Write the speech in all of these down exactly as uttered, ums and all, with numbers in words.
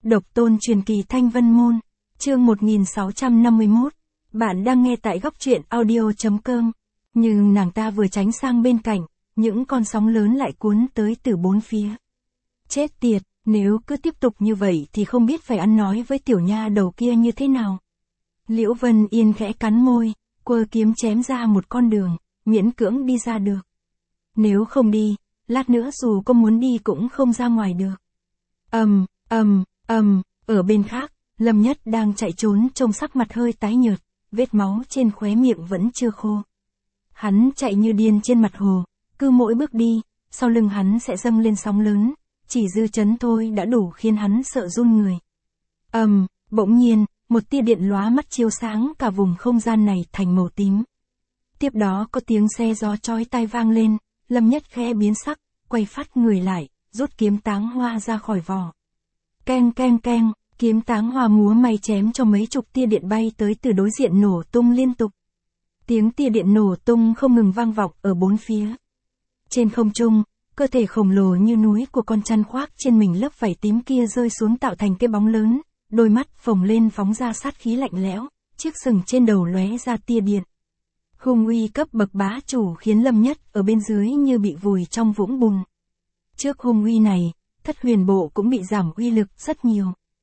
Độc tôn truyền kỳ Thanh Vân Môn, chương một nghìn sáu trăm năm mươi mốt. Bạn đang nghe tại góc truyện audio chấm com. Nhưng nàng ta vừa tránh sang bên cạnh, những con sóng lớn lại cuốn tới từ bốn phía. Chết tiệt, nếu cứ tiếp tục như vậy thì không biết phải ăn nói với tiểu nha đầu kia như thế nào. Liễu Vân Yên khẽ cắn môi, quơ kiếm chém ra một con đường, miễn cưỡng đi ra được. Nếu không đi, lát nữa dù có muốn đi cũng không ra ngoài được. Ầm, ầm, ầm, ở bên khác, Lâm Nhất đang chạy trốn trông sắc mặt hơi tái nhợt, vết máu trên khóe miệng vẫn chưa khô. Hắn chạy như điên trên mặt hồ, cứ mỗi bước đi, sau lưng hắn sẽ dâng lên sóng lớn, chỉ dư chấn thôi đã đủ khiến hắn sợ run người. Ầm, bỗng nhiên, một tia điện lóa mắt chiếu sáng cả vùng không gian này thành màu tím. Tiếp đó có tiếng xe gió chói tai vang lên, Lâm Nhất khẽ biến sắc, quay phát người lại, rút kiếm táng hoa ra khỏi vỏ. Keng keng keng, kiếm táng hoa múa may chém cho mấy chục tia điện bay tới từ đối diện nổ tung liên tục. Tiếng tia điện nổ tung không ngừng vang vọng ở bốn phía. Trên không trung, cơ thể khổng lồ như núi của con chăn khoác trên mình lớp vảy tím kia rơi xuống tạo thành cái bóng lớn, đôi mắt phồng lên phóng ra sát khí lạnh lẽo, chiếc sừng trên đầu lóe ra tia điện. Hung uy cấp bậc bá chủ khiến Lâm Nhất ở bên dưới như bị vùi trong vũng bùn. Trước hung uy này, Thất Huyền Bộ cũng bị giảm uy lực rất nhiều.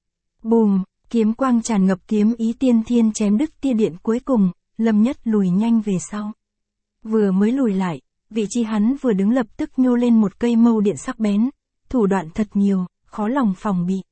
Bùm, kiếm quang tràn ngập kiếm ý tiên thiên chém đứt tia điện cuối cùng, Lâm Nhất lùi nhanh về sau. Vừa mới lùi lại, vị trí hắn vừa đứng lập tức nhô lên một cây mâu điện sắc bén, thủ đoạn thật nhiều, khó lòng phòng bị.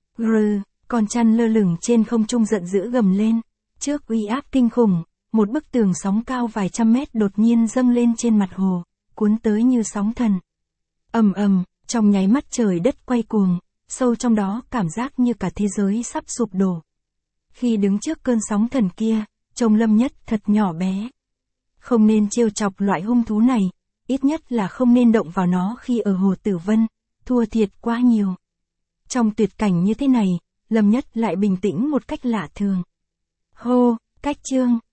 Rừ, con chăn lơ lửng trên không trung giận dữ gầm lên, trước uy áp kinh khủng, một bức tường sóng cao vài trăm mét đột nhiên dâng lên trên mặt hồ, cuốn tới như sóng thần. Ầm ầm, trong nháy mắt trời đất quay cuồng, sâu trong đó cảm giác như cả thế giới sắp sụp đổ. Khi đứng trước cơn sóng thần kia, trông Lâm Nhất thật nhỏ bé. Không nên trêu chọc loại hung thú này, ít nhất là không nên động vào nó khi ở Hồ Tử Vân, thua thiệt quá nhiều. Trong tuyệt cảnh như thế này, Lâm Nhất lại bình tĩnh một cách lạ thường. Hô, cách chương.